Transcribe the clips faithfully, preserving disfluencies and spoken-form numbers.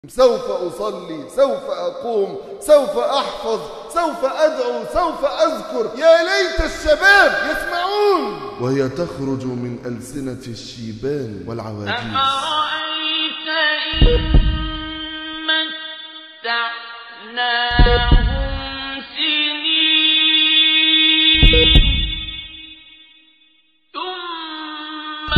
سوف أصلي، سوف أقوم، سوف أحفظ، سوف أدعو، سوف أذكر. يا ليت الشباب يسمعون وهي تخرج من ألسنة الشيبان والعواجيز. أفرأيت إن متعناهم سنين ثم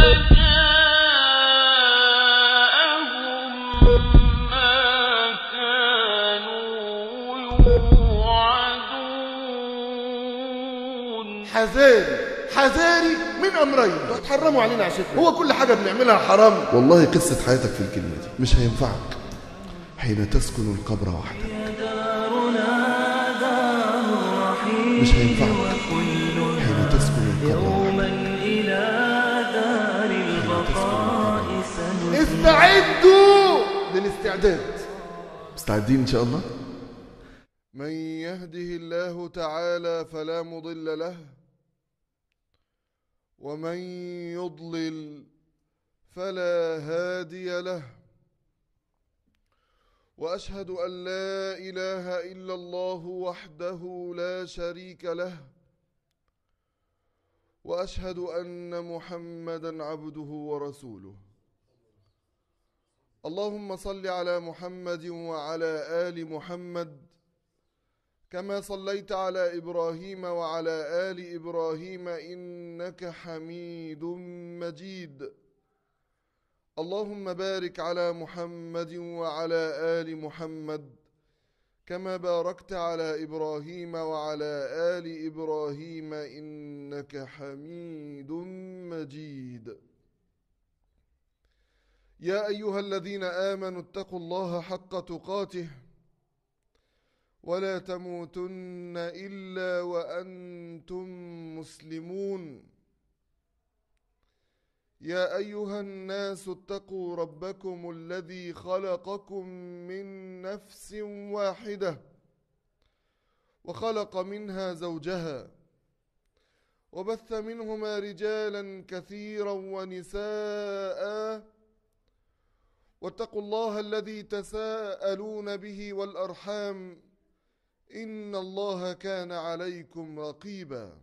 حذاري حذاري من أمرين تحرموا علينا عشتنا. هو كل حاجة بنعملها حرام؟ والله قصة حياتك في الكلمة دي مش هينفعك حين تسكن القبر وحدك. مش هينفعك حين تسكن القبر وحدك. استعدوا للاستعداد. مستعدين إن شاء الله؟ من يهده الله تعالى فلا مضل له ومن يضلل فلا هادي له، وأشهد أن لا إله إلا الله وحده لا شريك له، وأشهد أن محمدًا عبده ورسوله. اللهم صل على محمد وعلى آل محمد كما صليت على إبراهيم وعلى آل إبراهيم إنك حميد مجيد. اللهم بارك على محمد وعلى آل محمد كما باركت على إبراهيم وعلى آل إبراهيم إنك حميد مجيد. يا أيها الذين آمنوا اتقوا الله حق تقاته ولا تموتن إلا وأنتم مسلمون. يا أيها الناس اتقوا ربكم الذي خلقكم من نفس واحدة وخلق منها زوجها وبث منهما رجالا كثيرا ونساء، واتقوا الله الذي تساءلون به والأرحام إن الله كان عليكم رقيبا.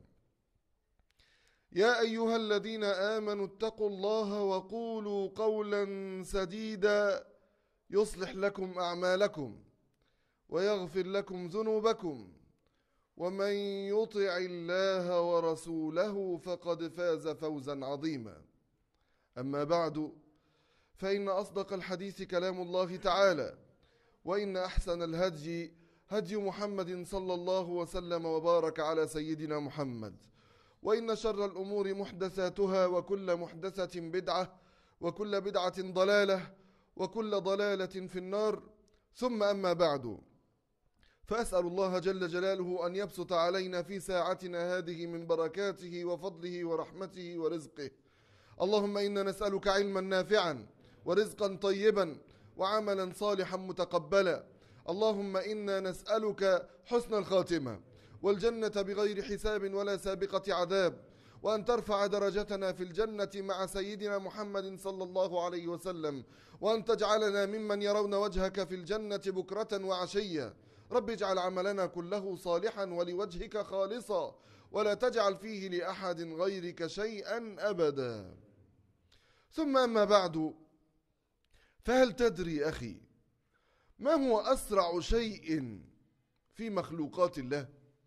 يا أيها الذين آمنوا اتقوا الله وقولوا قولا سديدا يصلح لكم أعمالكم ويغفر لكم ذنوبكم، ومن يطع الله ورسوله فقد فاز فوزا عظيما. أما بعد، فإن أصدق الحديث كلام الله تعالى، وإن أحسن الهدي هدي محمد صلى الله وسلم وبارك على سيدنا محمد، وإن شر الأمور محدثاتها، وكل محدثة بدعة، وكل بدعة ضلالة، وكل ضلالة في النار. ثم أما بعد، فأسأل الله جل جلاله أن يبسط علينا في ساعتنا هذه من بركاته وفضله ورحمته ورزقه. اللهم إنا نسألك علما نافعا ورزقا طيبا وعملا صالحا متقبلا. اللهم إنا نسألك حسن الخاتمة والجنة بغير حساب ولا سابقة عذاب، وأن ترفع درجتنا في الجنة مع سيدنا محمد صلى الله عليه وسلم، وأن تجعلنا ممن يرون وجهك في الجنة بكرة وعشية. رب اجعل عملنا كله صالحا ولوجهك خالصا، ولا تجعل فيه لأحد غيرك شيئا أبدا. ثم أما بعد، فهل تدري أخي ما هو أسرع شيء في مخلوقات الله؟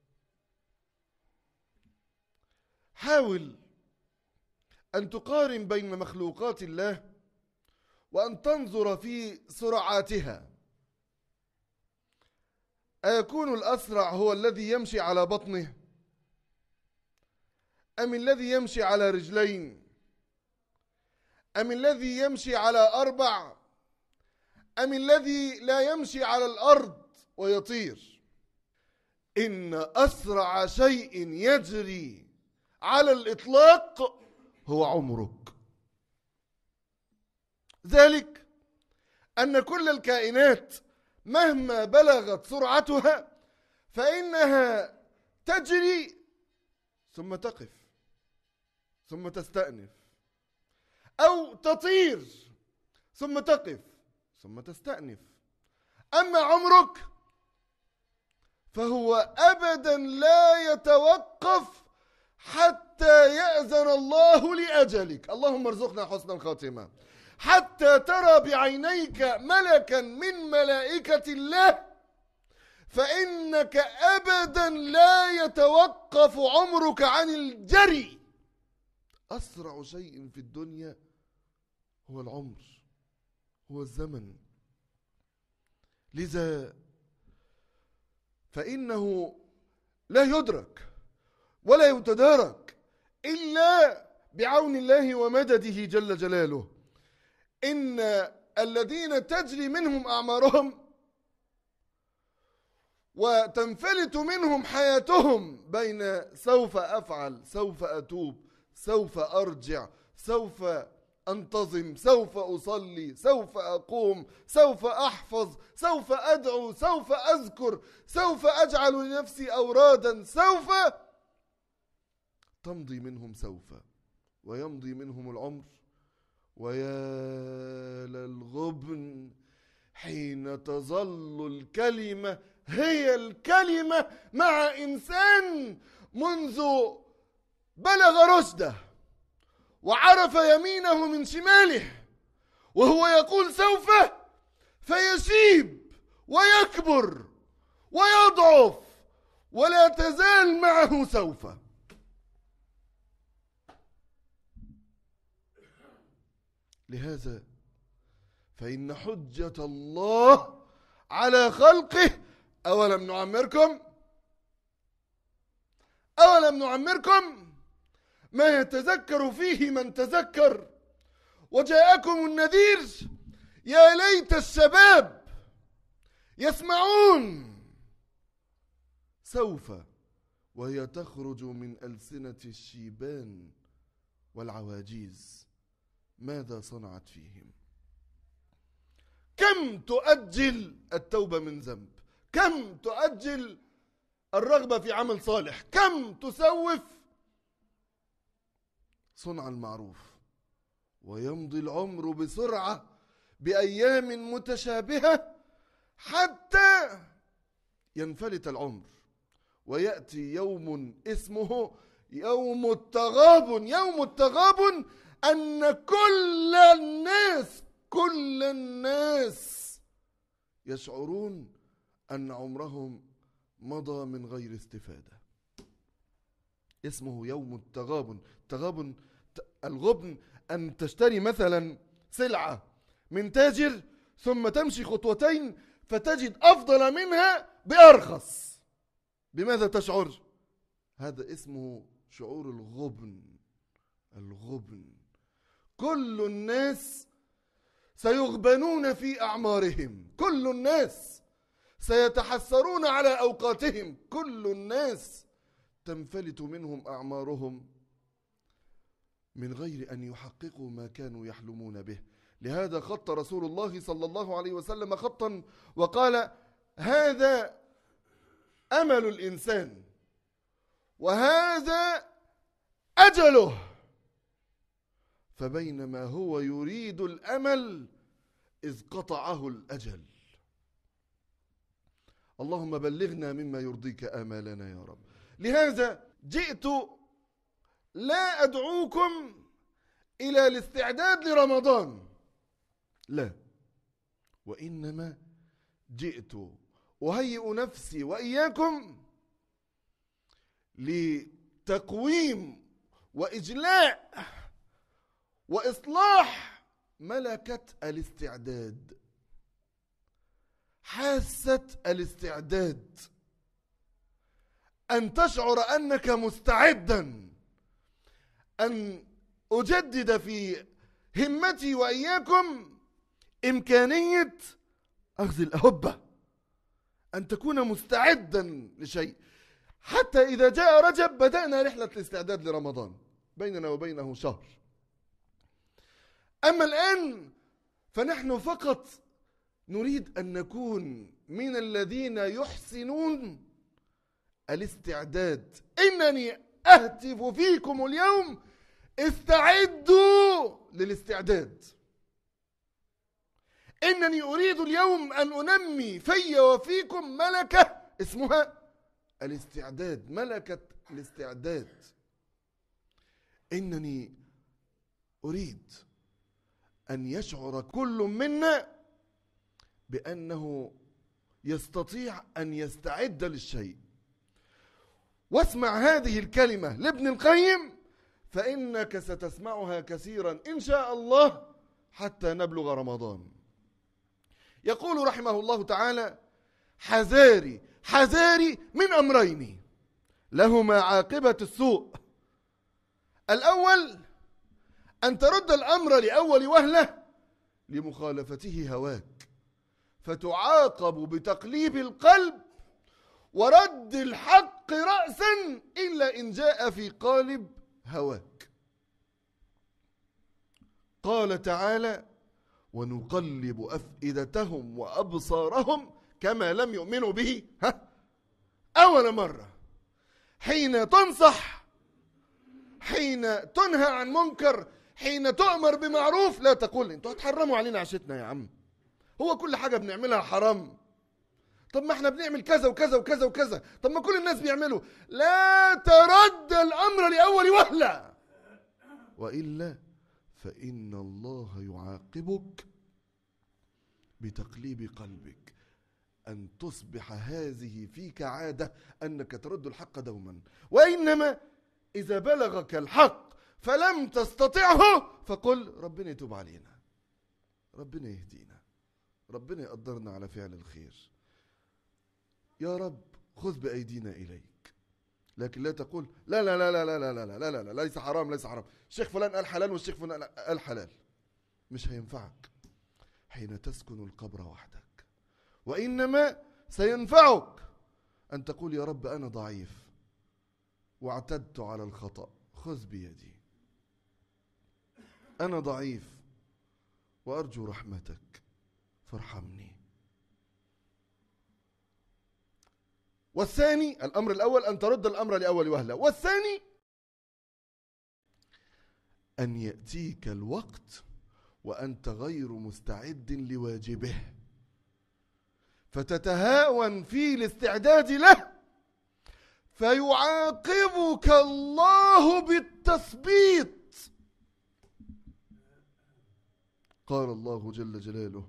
حاول أن تقارن بين مخلوقات الله وأن تنظر في سرعاتها. أيكون الأسرع هو الذي يمشي على بطنه، أم الذي يمشي على رجلين، أم الذي يمشي على أربع، أم الذي لا يمشي على الأرض ويطير؟ إن أسرع شيء يجري على الإطلاق هو عمرك. ذلك أن كل الكائنات مهما بلغت سرعتها فإنها تجري ثم تقف ثم تستأنف، أو تطير ثم تقف ثم تستأنف. أما عمرك فهو أبدا لا يتوقف حتى يأذن الله لأجلك. اللهم ارزقنا حسن الخاتمة. حتى ترى بعينيك ملكا من ملائكة الله، فإنك أبدا لا يتوقف عمرك عن الجري. أسرع شيء في الدنيا هو العمر، هو الزمن. لذا فإنه لا يدرك ولا يتدارك إلا بعون الله ومدده جل جلاله. إن الذين تجري منهم أعمارهم وتنفلت منهم حياتهم بين سوف أفعل، سوف أتوب، سوف أرجع، سوف أنتظم، سوف أصلي، سوف أقوم، سوف أحفظ، سوف أدعو، سوف أذكر، سوف أجعل لنفسي أورادا، سوف تمضي منهم سوف، ويمضي منهم العمر. ويا للغبن حين تظل الكلمة هي الكلمة مع إنسان منذ بلغ رشده وعرف يمينه من شماله وهو يقول سوف، فيشيب ويكبر ويضعف ولا تزال معه سوف. لهذا فإن حجة الله على خلقه أولم نعمركم أولم نعمركم ما يتذكر فيه من تذكر وجاءكم النذير. يا ليت الشباب يسمعون سوف وهي تخرج من ألسنة الشيبان والعواجيز، ماذا صنعت فيهم؟ كم تؤجل التوبة من ذنب، كم تؤجل الرغبة في عمل صالح، كم تسوف صنع المعروف، ويمضي العمر بسرعة بأيام متشابهة حتى ينفلت العمر ويأتي يوم اسمه يوم التغابن. يوم التغابن أن كل الناس كل الناس يشعرون أن عمرهم مضى من غير استفادة. اسمه يوم التغابن. التغابن الغبن أن تشتري مثلا سلعة من تاجر ثم تمشي خطوتين فتجد أفضل منها بأرخص. بماذا تشعر؟ هذا اسمه شعور الغبن. الغبن كل الناس سيغبنون في أعمارهم، كل الناس سيتحسرون على أوقاتهم، كل الناس تنفلت منهم أعمارهم من غير أن يحققوا ما كانوا يحلمون به. لهذا خط رسول الله صلى الله عليه وسلم خطا وقال: هذا أمل الإنسان وهذا أجله، فبينما هو يريد الأمل إذ قطعه الأجل. اللهم بلغنا مما يرضيك آمالنا يا رب. لهذا جئت لا أدعوكم إلى الاستعداد لرمضان، لا، وإنما جئت أهيئ نفسي وإياكم لتقويم وإجلاء وإصلاح ملكة الاستعداد، حاسة الاستعداد، أن تشعر أنك مستعدا، أن أجدد في همتي وإياكم إمكانية أخذ الأهبة، أن تكون مستعدا لشيء. حتى إذا جاء رجب بدأنا رحلة الاستعداد لرمضان، بيننا وبينه شهر. أما الآن فنحن فقط نريد أن نكون من الذين يحسنون الاستعداد. إنني أهتف فيكم اليوم: استعدوا للاستعداد. إنني أريد اليوم أن أنمي في وفيكم ملكة اسمها الاستعداد، ملكة الاستعداد. إنني أريد أن يشعر كل منا بأنه يستطيع أن يستعد للشيء. واسمع هذه الكلمة لابن القيم، فإنك ستسمعها كثيرا إن شاء الله حتى نبلغ رمضان. يقول رحمه الله تعالى: حذاري حذاري من أمرين لهما عاقبة السوء. الأول أن ترد الأمر لأول وهلة لمخالفته هواك، فتعاقب بتقليب القلب ورد الحق رأسا إلا إن جاء في قالب هواك. قال تعالى: ونقلب أفئدتهم وأبصارهم كما لم يؤمنوا به ها أول مرة. حين تنصح، حين تنهى عن منكر، حين تؤمر بمعروف، لا تقول انتوا هتحرموا علينا عشتنا يا عم، هو كل حاجة بنعملها حرام؟ طب ما احنا بنعمل كذا وكذا وكذا وكذا، طب ما كل الناس بيعملوا. لا ترد الأمر لأول وهلة، وإلا فإن الله يعاقبك بتقليب قلبك، أن تصبح هذه فيك عادة أنك ترد الحق دوما. وإنما إذا بلغك الحق فلم تستطعه فقل ربنا يتوب علينا، ربنا يهدينا، ربنا يقدرنا على فعل الخير، يا رب خذ بأيدينا إليك. لكن لا تقول لا لا لا لا لا لا لا لا لا لا ليس حرام ليس حرام، الشيخ فلان قال حلال والشيخ فلان قال حلال. مش هينفعك حين تسكن القبر وحدك، وإنما سينفعك أن تقول يا رب أنا ضعيف واعتدت على الخطأ، خذ بيدي، أنا ضعيف وأرجو رحمتك فارحمني. والثاني، الأمر الأول أن ترد الأمر لأول وهلة، والثاني أن يأتيك الوقت وأنت غير مستعد لواجبه، فتتهاون في الاستعداد له، فيعاقبك الله بالتثبيت. قال الله جل جلاله: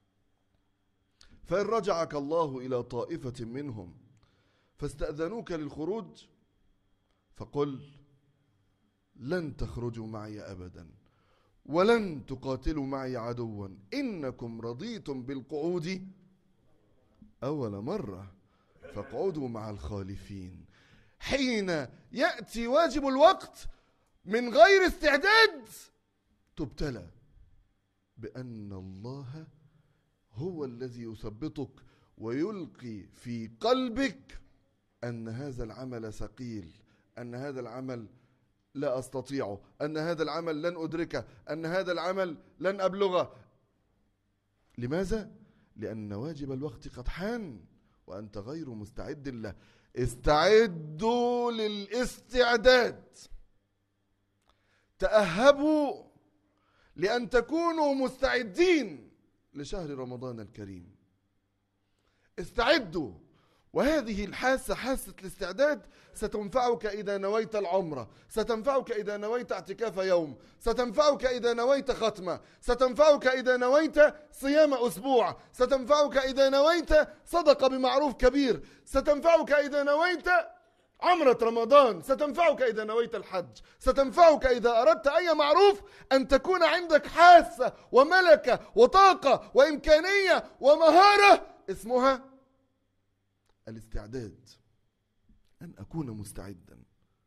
فإن رجعك الله إلى طائفة منهم فاستأذنوك للخروج فقل لن تخرجوا معي أبدا ولن تقاتلوا معي عدوا إنكم رضيتم بالقعود أول مرة فاقعدوا مع الخالفين. حين يأتي واجب الوقت من غير استعداد تبتلى بأن الله هو الذي يثبطك ويلقي في قلبك أن هذا العمل ثقيل، أن هذا العمل لا أستطيعه، أن هذا العمل لن أدركه، أن هذا العمل لن أبلغه. لماذا؟ لأن واجب الوقت قد حان وأنت غير مستعد له. استعدوا للاستعداد، تأهبوا لأن تكونوا مستعدين لشهر رمضان الكريم. استعدوا، وهذه الحاسة حاسة الاستعداد ستنفعك إذا نويت العمرة، ستنفعك إذا نويت اعتكاف يوم، ستنفعك إذا نويت ختمة، ستنفعك إذا نويت صيام أسبوع، ستنفعك إذا نويت صدقة بمعروف كبير، ستنفعك إذا نويت عمرة رمضان، ستنفعك إذا نويت الحج، ستنفعك إذا أردت أي معروف أن تكون عندك حاسة وملكة وطاقة وإمكانية ومهارة اسمها الاستعداد، أن أكون مستعدا.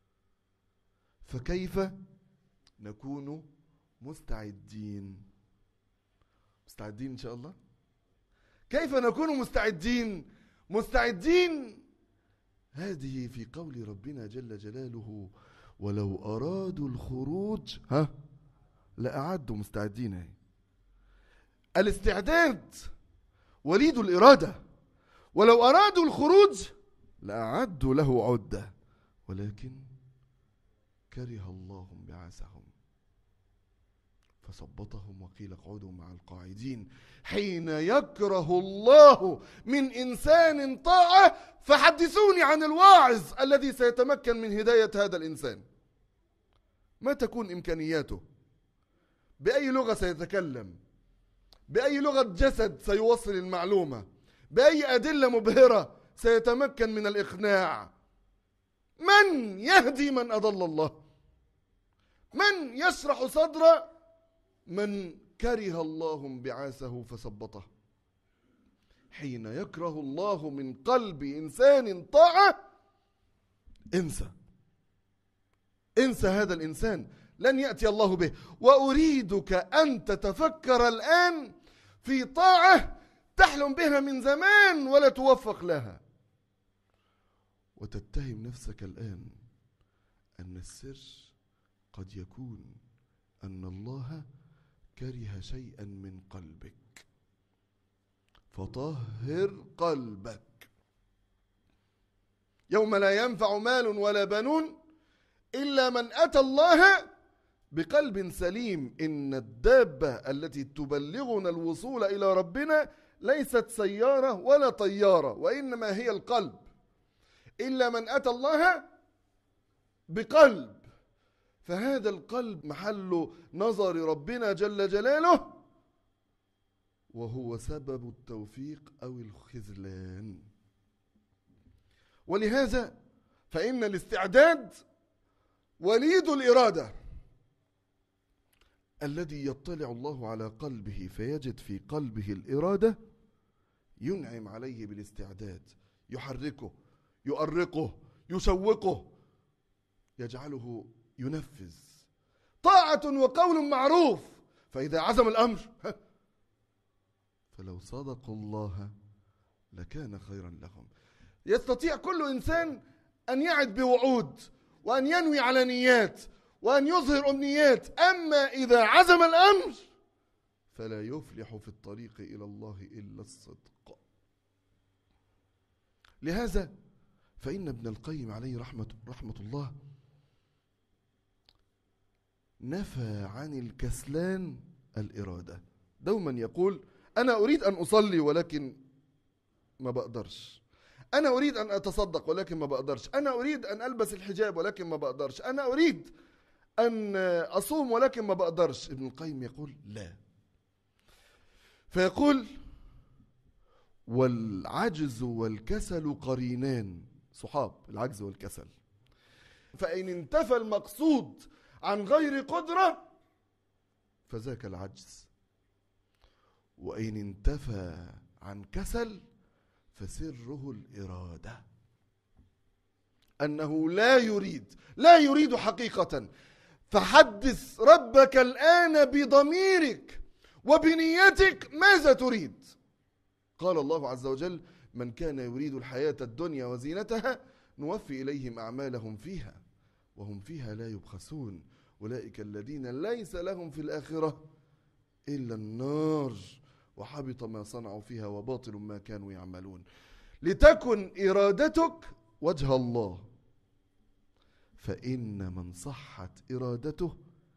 فكيف نكون مستعدين؟ مستعدين إن شاء الله. كيف نكون مستعدين؟ مستعدين هذه في قول ربنا جل جلاله: ولو أرادوا الخروج ها لأعدوا مستعدين. الاستعداد وليد الإرادة، ولو أرادوا الخروج لأعدوا له عدة ولكن كره الله بعثهم فثبطهم وقيل اقعدوا مع القاعدين. حين يكره الله من إنسان طاعة فحدثوني عن الواعظ الذي سيتمكن من هداية هذا الإنسان. ما تكون إمكانياته؟ بأي لغة سيتكلم؟ بأي لغة جسد سيوصل المعلومة؟ بأي أدلة مبهرة سيتمكن من الإقناع؟ من يهدي من أضل الله؟ من يشرح صدر من كره الله انبعاثه فثبطه؟ حين يكره الله من قلب إنسان طاعة انسى انسى هذا الإنسان، لن يأتي الله به. وأريدك أن تتفكر الآن في طاعة تحلم بها من زمان ولا توفق لها، وتتهم نفسك الآن أن السر قد يكون أن الله كره شيئا من قلبك، فطهر قلبك. يوم لا ينفع مال ولا بنون إلا من أتى الله بقلب سليم. إن الدابة التي تبلغنا الوصول إلى ربنا ليست سيارة ولا طيارة، وإنما هي القلب. إلا من أتى الله بقلب، فهذا القلب محل نظر ربنا جل جلاله، وهو سبب التوفيق أو الخذلان. ولهذا فإن الاستعداد وليد الإرادة. الذي يطلع الله على قلبه فيجد في قلبه الإرادة ينعم عليه بالاستعداد، يحركه، يؤرقه، يشوقه، يجعله ينفذ. طاعة وقول معروف، فإذا عزم الأمر فلو صدقوا الله لكان خيرا لهم. يستطيع كل إنسان أن يعد بوعود، وأن ينوي على نيات، وأن يظهر أمنيات، أما إذا عزم الأمر فلا يفلح في الطريق إلى الله إلا الصدق. لهذا فإن ابن القيم عليه رحمة, رحمة الله نفى عن الكسلان الإرادة. دوما يقول أنا أريد أن أصلي ولكن ما بقدرش، أنا أريد أن أتصدق ولكن ما بقدرش، أنا أريد أن ألبس الحجاب ولكن ما بقدرش، أنا أريد أن أصوم ولكن ما بقدرش. ابن القيم يقول لا، فيقول والعجز والكسل قرينان، صحاب العجز والكسل. فإن انتفى المقصود عن غير قدرة فذاك العجز، وإن انتفى عن كسل فسره الإرادة، أنه لا يريد لا يريد حقيقة. فحدث ربك الآن بضميرك وبنيتك ماذا تريد. قال الله عز وجل من كان يريد الحياة الدنيا وزينتها نوفي إليهم أعمالهم فيها وهم فيها لا يبخسون أولئك الذين ليس لهم في الآخرة إلا النار وحبط ما صنعوا فيها وباطل ما كانوا يعملون. لتكن إرادتك وجه الله، فإن من صحت إرادته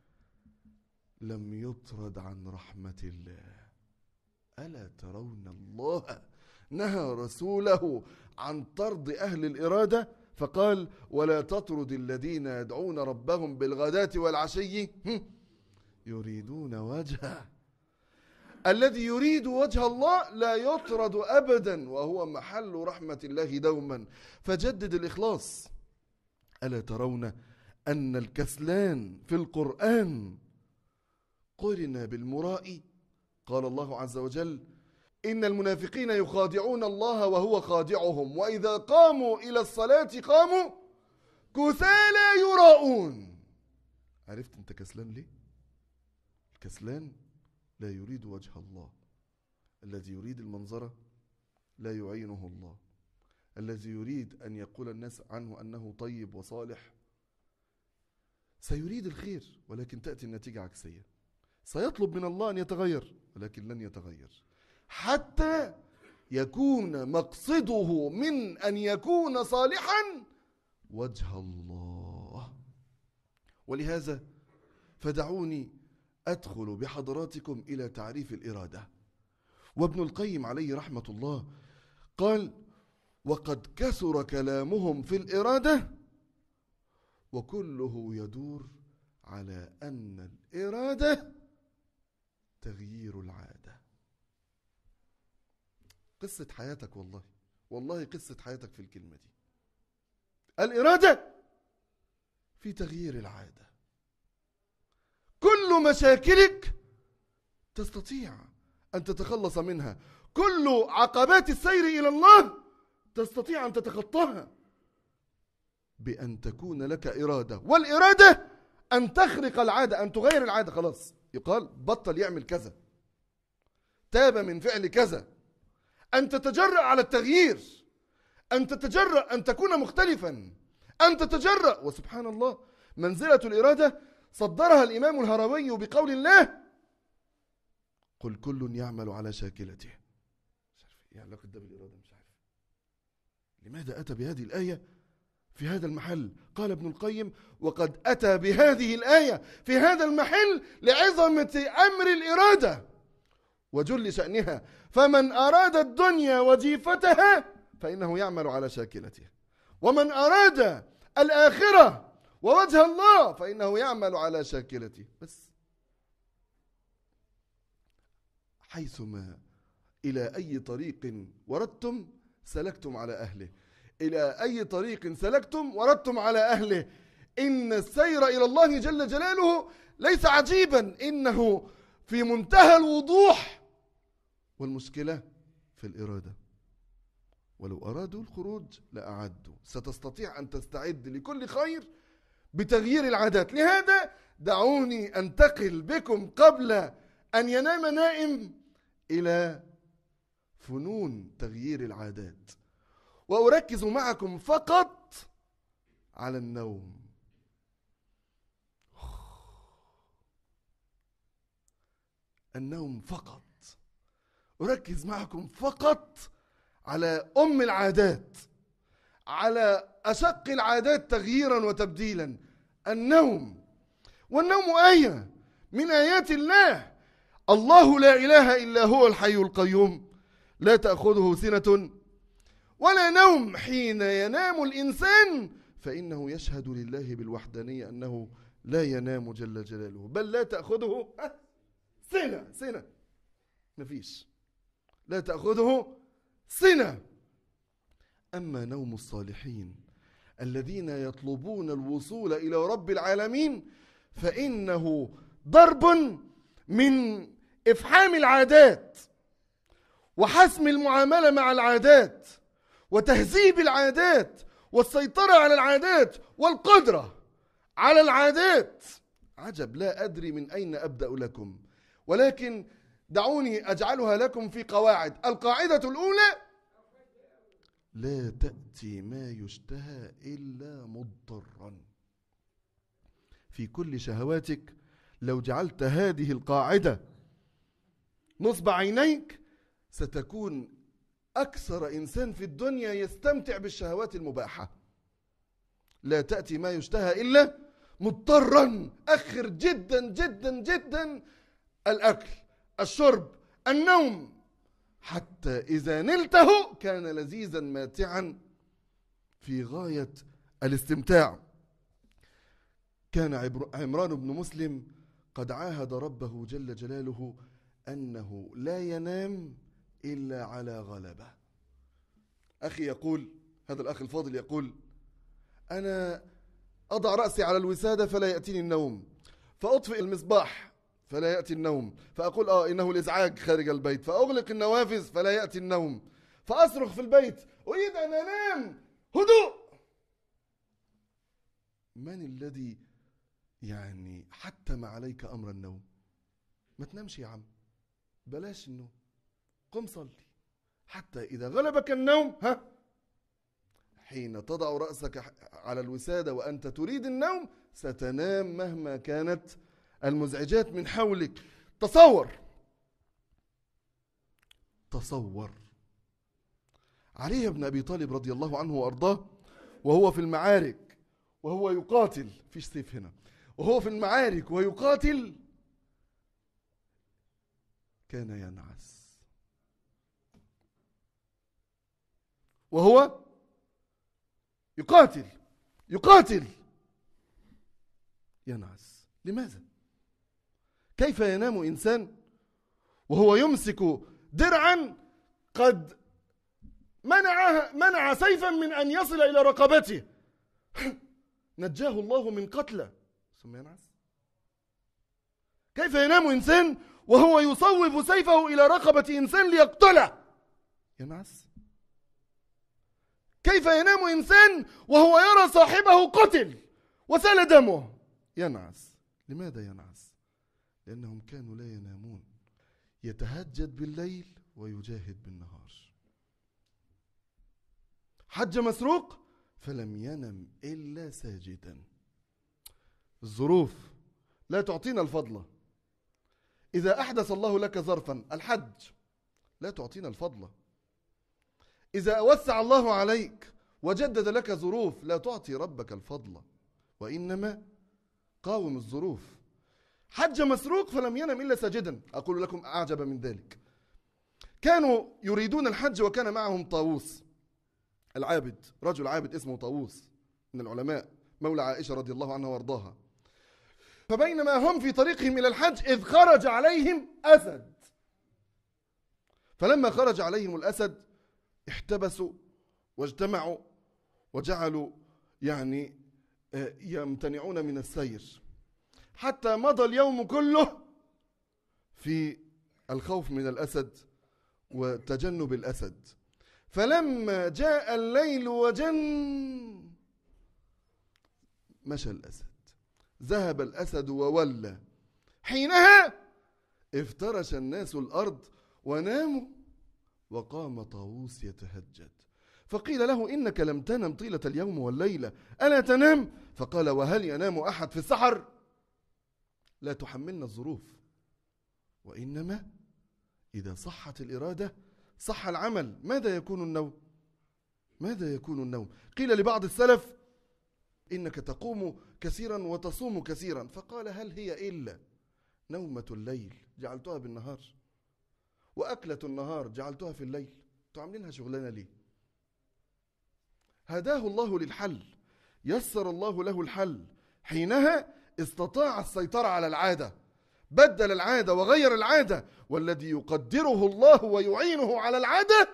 لم يطرد عن رحمة الله. ألا ترون الله نهى رسوله عن طرد أهل الإرادة، فقال ولا تطرد الذين يدعون ربهم بالغداة والعشي يريدون وجهه. الذي يريد وجه الله لا يطرد أبدا، وهو محل رحمة الله دوما. فجدد الإخلاص. ألا ترون أن الكسلان في القرآن قرن بالمراء. قال الله عز وجل إن المنافقين يخادعون الله وهو خادعهم وإذا قاموا إلى الصلاة قاموا كسالى يراءون. عرفت أنت كسلان ليه؟ الكسلان لا يريد وجه الله. الذي يريد المنظرة لا يعينه الله. الذي يريد أن يقول الناس عنه أنه طيب وصالح سيريد الخير، ولكن تأتي النتيجة عكسية. سيطلب من الله أن يتغير ولكن لن يتغير حتى يكون مقصده من أن يكون صالحا وجه الله. ولهذا فدعوني أدخل بحضراتكم إلى تعريف الإرادة. وابن القيم عليه رحمة الله قال: وقد كثر كلامهم في الإرادة وكله يدور على أن الإرادة تغيير العادة. قصة حياتك، والله والله قصة حياتك في الكلمة دي. الإرادة في تغيير العادة. كل مشاكلك تستطيع أن تتخلص منها، كل عقبات السير إلى الله تستطيع أن تتخطاها بأن تكون لك إرادة. والإرادة أن تخرق العادة، أن تغير العادة. خلاص يقال بطل يعمل كذا، تاب من فعل كذا. أن تتجرأ على التغيير، أن تتجرأ أن تكون مختلفا، أن تتجرأ. وسبحان الله، منزلة الإرادة صدرها الإمام الهروي بقول الله: قل كل يعمل على شاكلته. مش عارف ايه علاقة ده بالإرادة، مش عارف لماذا أتى بهذه الآية في هذا المحل. قال ابن القيم: وقد أتى بهذه الآية في هذا المحل لعظمة أمر الإرادة وجل شأنها. فمن أراد الدنيا وجيفتها فإنه يعمل على شاكلته، ومن أراد الآخرة ووجه الله فإنه يعمل على شاكلته. بس حيثما إلى أي طريق وردتم سلكتم على أهله، إلى أي طريق سلكتم وردتم على أهله. إن السير إلى الله جل جلاله ليس عجيبا، إنه في منتهى الوضوح، والمشكلة في الإرادة. ولو أرادوا الخروج لأعدوا. ستستطيع أن تستعد لكل خير بتغيير العادات. لهذا دعوني أنتقل بكم قبل أن ينام نائم إلى فنون تغيير العادات، وأركز معكم فقط على النوم. النوم فقط. أركز معكم فقط على أم العادات، على أشق العادات تغييرا وتبديلا، النوم. والنوم آية من آيات الله. الله لا إله إلا هو الحي القيوم لا تأخذه سنة ولا نوم. حين ينام الإنسان فإنه يشهد لله بالوحدانية أنه لا ينام جل جلاله، بل لا تأخذه سنة سنة مفيش، لا تأخذه سنة. أما نوم الصالحين الذين يطلبون الوصول إلى رب العالمين فإنه ضرب من إفحام العادات وحسم المعاملة مع العادات وتهذيب العادات والسيطرة على العادات والقدرة على العادات. عجب، لا أدري من أين أبدأ لكم، ولكن دعوني أجعلها لكم في قواعد. القاعدة الأولى: لا تأتي ما يشتهى إلا مضطرا. في كل شهواتك لو جعلت هذه القاعدة نصب عينيك ستكون أكثر إنسان في الدنيا يستمتع بالشهوات المباحة. لا تأتي ما يشتهى إلا مضطرا. أخر جدا جدا جدا الأكل، الشرب، النوم، حتى إذا نلته كان لذيذا ماتعا في غاية الاستمتاع. كان عمران بن مسلم قد عاهد ربه جل جلاله أنه لا ينام إلا على غلبة. أخي يقول، هذا الأخ الفاضل يقول: أنا أضع رأسي على الوسادة فلا يأتيني النوم، فأطفئ المصباح فلا يأتي النوم، فأقول آه إنه الإزعاج خارج البيت، فأغلق النوافذ فلا يأتي النوم، فأصرخ في البيت أريد أن أنام، هدوء. من الذي يعني حتم عليك أمر النوم؟ ما تنامش يا عم، بلاش النوم، قم صلي. حتى إذا غلبك النوم ها حين تضع رأسك على الوسادة وأنت تريد النوم ستنام مهما كانت المزعجات من حولك. تصور تصور علي بن أبي طالب رضي الله عنه وأرضاه وهو في المعارك وهو يقاتل، فيش سيف هنا، وهو في المعارك ويقاتل، كان ينعس وهو يقاتل يقاتل ينعس. لماذا؟ كيف ينام إنسان وهو يمسك درعا قد منع منع سيفا من أن يصل إلى رقبته، نجاه الله من قتله، ثم ينعس؟ كيف ينام إنسان وهو يصوب سيفه إلى رقبة إنسان ليقتله؟ ينعس. كيف ينام إنسان وهو يرى صاحبه قتل وسال دمه؟ ينعس. لماذا ينعس؟ لأنهم كانوا لا ينامون، يتهجد بالليل ويجاهد بالنهار. حج مسروق فلم ينم إلا ساجدا. الظروف لا تعطينا الفضل. إذا أحدث الله لك ظرفا، الحج، لا تعطينا الفضل. إذا وسع الله عليك وجدد لك ظروف، لا تعطي ربك الفضل، وإنما قاوم الظروف. حج مسروق فلم ينم إلا ساجدا. أقول لكم أعجب من ذلك، كانوا يريدون الحج وكان معهم طاووس العابد، رجل عابد اسمه طاووس من العلماء، مولى عائشة رضي الله عنها وارضاها. فبينما هم في طريقهم إلى الحج إذ خرج عليهم أسد، فلما خرج عليهم الأسد احتبسوا واجتمعوا وجعلوا يعني يمتنعون من السير، حتى مضى اليوم كله في الخوف من الأسد وتجنب الأسد. فلما جاء الليل وجن مشى الأسد، ذهب الأسد وولى. حينها افترش الناس الأرض وناموا، وقام طاووس يتهجد، فقيل له إنك لم تنم طيلة اليوم والليلة، ألا تنام؟ فقال وهل ينام أحد في السحر؟ لا تحملنا الظروف، وإنما إذا صحت الإرادة صح العمل. ماذا يكون النوم؟ ماذا يكون النوم؟ قيل لبعض السلف إنك تقوم كثيرا وتصوم كثيرا، فقال هل هي إلا نومة الليل جعلتها بالنهار، وأكلة النهار جعلتها في الليل؟ انتوا عاملينها شغلانة ليه؟ هداه الله للحل، يسر الله له الحل، حينها استطاع السيطرة على العادة، بدل العادة وغير العادة. والذي يقدره الله ويعينه على العادة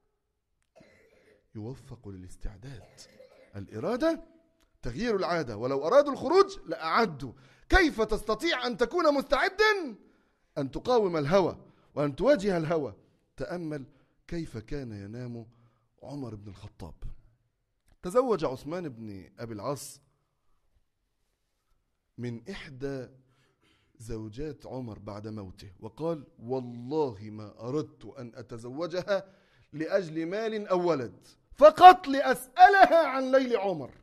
يوفق للاستعداد. الإرادة تغيير العادة، ولو أرادوا الخروج لأعدوا. كيف تستطيع أن تكون مستعدا؟ أن تقاوم الهوى وأن تواجه الهوى. تأمل كيف كان ينام عمر بن الخطاب. تزوج عثمان بن أبي العاص من إحدى زوجات عمر بعد موته، وقال والله ما أردت أن أتزوجها لأجل مال أو ولد، فقط لأسألها عن ليل عمر.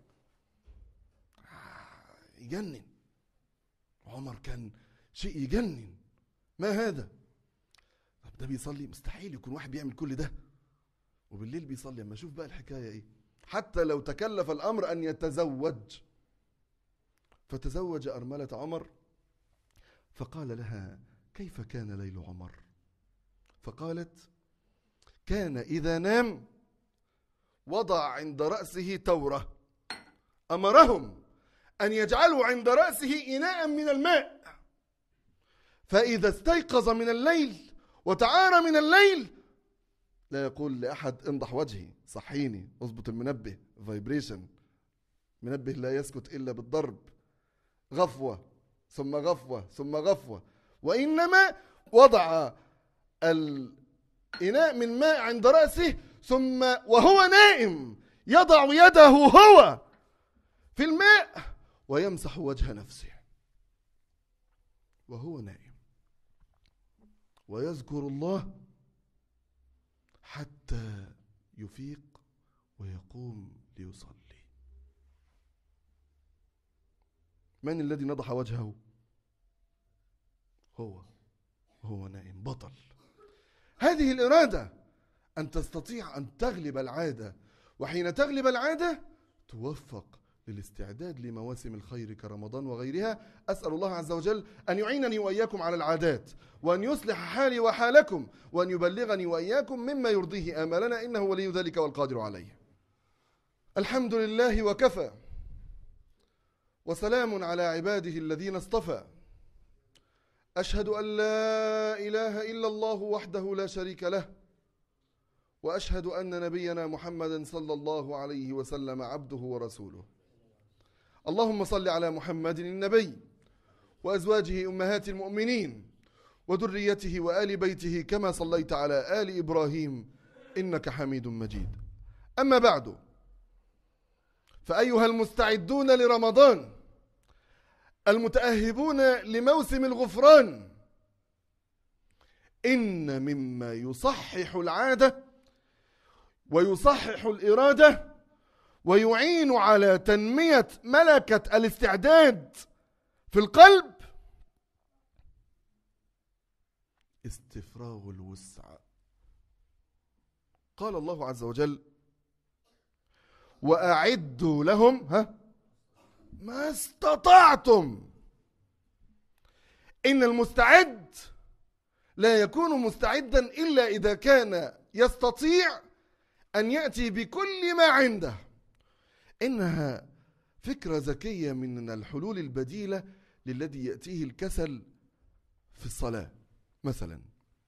يجنن عمر، كان شيء يجنن. ما هذا؟ طب ده بيصلي؟ مستحيل يكون واحد بيعمل كل ده وبالليل بيصلي. اما اشوف بقى الحكاية ايه، حتى لو تكلف الأمر أن يتزوج. فتزوج أرملة عمر، فقال لها كيف كان ليل عمر؟ فقالت كان إذا نام وضع عند رأسه تورة، أمرهم أن يجعلوا عند رأسه إناء من الماء، فإذا استيقظ من الليل وتعارى من الليل لا يقول لأحد انضح وجهي، صحيني، اضبط المنبه، فايبريشن، منبه لا يسكت إلا بالضرب، غفوة ثم غفوة ثم غفوة، وإنما وضع الإناء من ماء عند رأسه، ثم وهو نائم يضع يده هو في الماء ويمسح وجه نفسه وهو نائم، ويذكر الله حتى يفيق ويقوم ليصلي. من الذي نضح وجهه؟ هو هو نائم، بطل. هذه الإرادة، أن تستطيع أن تغلب العادة، وحين تغلب العادة توفق للاستعداد لمواسم الخير كرمضان وغيرها. أسأل الله عز وجل أن يعينني وإياكم على العادات، وأن يصلح حالي وحالكم، وأن يبلغني وإياكم مما يرضيه آمالنا، إنه ولي ذلك والقادر عليه. الحمد لله وكفى، وسلام على عباده الذين اصطفى. أشهد أن لا إله إلا الله وحده لا شريك له، وأشهد أن نبينا محمدا صلى الله عليه وسلم عبده ورسوله. اللهم صل على محمد النبي وأزواجه أمهات المؤمنين وذريته وآل بيته كما صليت على آل إبراهيم إنك حميد مجيد. أما بعد، فأيها المستعدون لرمضان المتأهبون لموسم الغفران، إن مما يصحح العادة ويصحح الإرادة ويعين على تنمية ملكة الاستعداد في القلب استفراغ الوسع. قال الله عز وجل: وأعدوا لهم ها ما استطعتم. إن المستعد لا يكون مستعدا إلا إذا كان يستطيع أن يأتي بكل ما عنده. إنها فكرة ذكية من الحلول البديلة للذي يأتيه الكسل في الصلاة. مثلا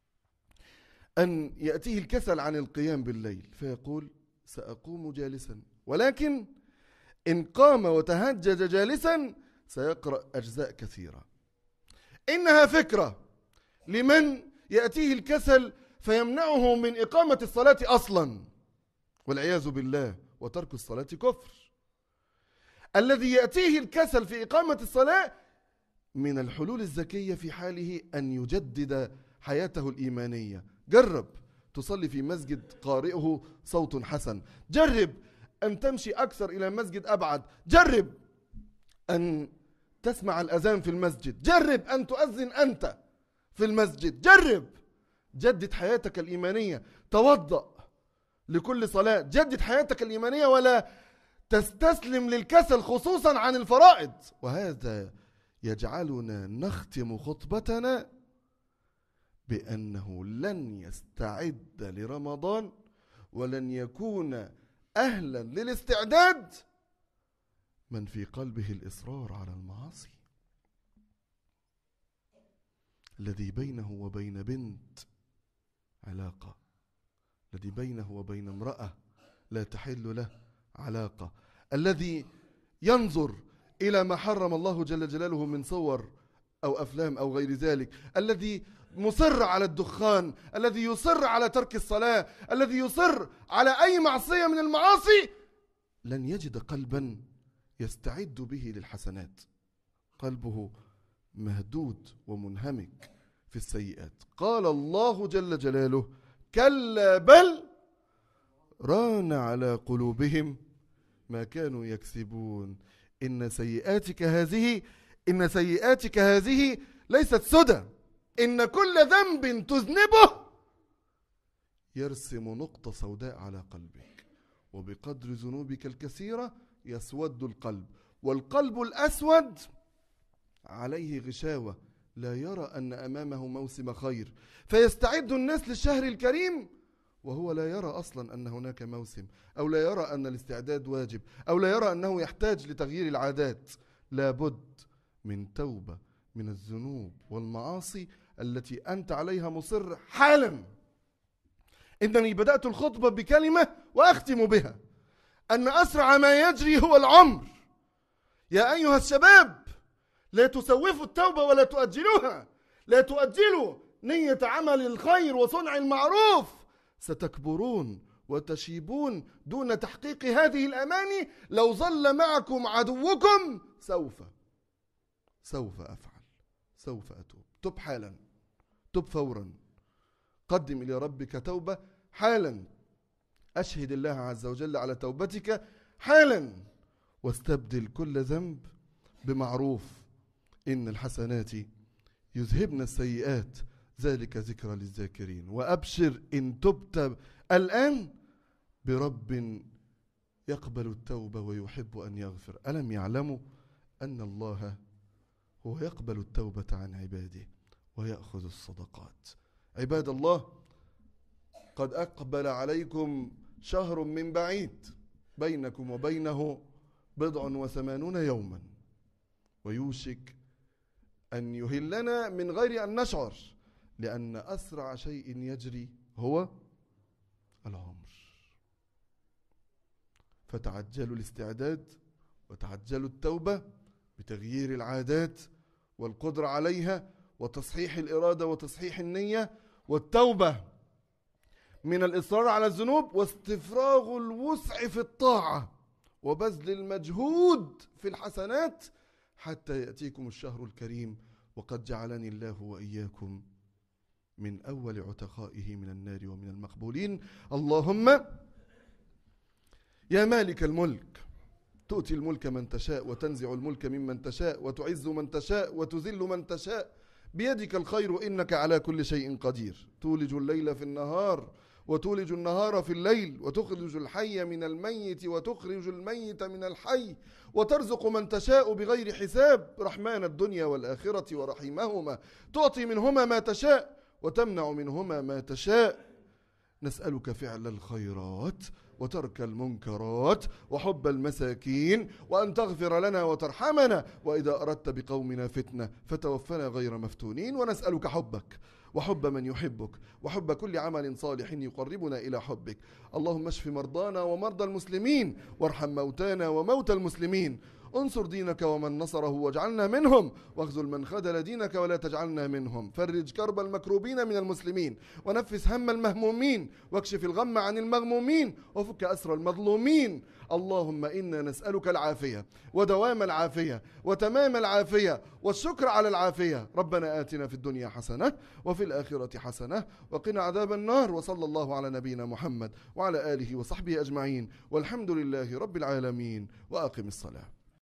أن يأتيه الكسل عن القيام بالليل فيقول: سأقوم جالسا، ولكن إن قام وتهجد جالسا سيقرأ أجزاء كثيرة. إنها فكرة لمن يأتيه الكسل فيمنعه من إقامة الصلاة أصلا، والعياذ بالله، وترك الصلاة كفر. الذي يأتيه الكسل في إقامة الصلاة من الحلول الذكية في حاله أن يجدد حياته الإيمانية. جرب تصلي في مسجد قارئه صوت حسن، جرب أن تمشي أكثر إلى مسجد أبعد، جرب أن تسمع الأذان في المسجد، جرب أن تؤذن أنت في المسجد، جرب جدد حياتك الإيمانية، توضأ لكل صلاة، جدد حياتك الإيمانية ولا تستسلم للكسل خصوصا عن الفرائض. وهذا يجعلنا نختم خطبتنا بأنه لن يستعد لرمضان ولن يكون أهلا للاستعداد من في قلبه الإصرار على المعاصي، الذي بينه وبين بنت علاقة، الذي بينه وبين امرأة لا تحل له علاقة، الذي ينظر إلى ما حرم الله جل جلاله من صور أو أفلام أو غير ذلك، الذي مصر على الدخان، الذي يصر على ترك الصلاة، الذي يصر على أي معصية من المعاصي، لن يجد قلبا يستعد به للحسنات. قلبه مهدود ومنهمك في السيئات. قال الله جل جلاله: كلا بل ران على قلوبهم ما كانوا يكسبون. إن سيئاتك هذه إن سيئاتك هذه ليست سدى، إن كل ذنب تذنبه يرسم نقطة سوداء على قلبك، وبقدر ذنوبك الكثيرة يسود القلب، والقلب الأسود عليه غشاوة، لا يرى أن أمامه موسم خير، فيستعد الناس للشهر الكريم وهو لا يرى أصلا أن هناك موسم، أو لا يرى أن الاستعداد واجب، أو لا يرى أنه يحتاج لتغيير العادات. لابد من توبة من الذنوب والمعاصي التي أنت عليها مصر حالا. إنني بدأت الخطبة بكلمة وأختم بها: أن أسرع ما يجري هو العمر. يا أيها الشباب، لا تسوفوا التوبة ولا تؤجلوها، لا تؤجلوا نية عمل الخير وصنع المعروف، ستكبرون وتشيبون دون تحقيق هذه الأماني. لو ظل معكم عدوكم سوف سوف أفعل، سوف أتوب. تب حالا، تب فورا، قدم إلى ربك توبة حالا، أشهد الله عز وجل على توبتك حالا، واستبدل كل ذنب بمعروف. إن الحسنات يذهبن السيئات، ذلك ذكرى للذاكرين. وأبشر إن تبت الآن برب يقبل التوبة ويحب أن يغفر. ألم يعلموا أن الله هو يقبل التوبة عن عباده ويأخذ الصدقات؟ عباد الله، قد أقبل عليكم شهر من بعيد، بينكم وبينه بضع وثمانون يوما، ويوشك أن يهلنا من غير أن نشعر، لأن أسرع شيء يجري هو العمر. فتعجلوا الاستعداد وتعجلوا التوبة بتغيير العادات والقدرة عليها وتصحيح الإرادة وتصحيح النية والتوبة من الإصرار على الذنوب واستفراغ الوسع في الطاعة وبذل المجهود في الحسنات حتى يأتيكم الشهر الكريم وقد جعلني الله وإياكم من أول عتقائه من النار ومن المقبولين. اللهم يا مالك الملك تؤتي الملك من تشاء وتنزع الملك ممن تشاء وتعز من تشاء وتذل من تشاء، بيدك الخير إنك على كل شيء قدير. تولج الليل في النهار وتولج النهار في الليل، وتخرج الحي من الميت وتخرج الميت من الحي، وترزق من تشاء بغير حساب. رحمن الدنيا والآخرة ورحيمهما، تعطي منهما ما تشاء وتمنع منهما ما تشاء. نسألك فعل الخيرات وترك المنكرات وحب المساكين، وأن تغفر لنا وترحمنا، وإذا أردت بقومنا فتنة فتوفنا غير مفتونين. ونسألك حبك وحب من يحبك وحب كل عمل صالح يقربنا إلى حبك. اللهم اشف مرضانا ومرضى المسلمين، وارحم موتانا وموتى المسلمين. انصر دينك ومن نصره واجعلنا منهم، واخذل من خذل دينك ولا تجعلنا منهم. فرج كرب المكروبين من المسلمين، ونفس هم المهمومين، واكشف الغم عن المغمومين، وفك أسر المظلومين. اللهم إنا نسألك العافية ودوام العافية وتمام العافية والشكر على العافية. ربنا آتنا في الدنيا حسنة وفي الآخرة حسنة وقنا عذاب النار. وصلى الله على نبينا محمد وعلى آله وصحبه أجمعين، والحمد لله رب العالمين. وأقم الصلاة.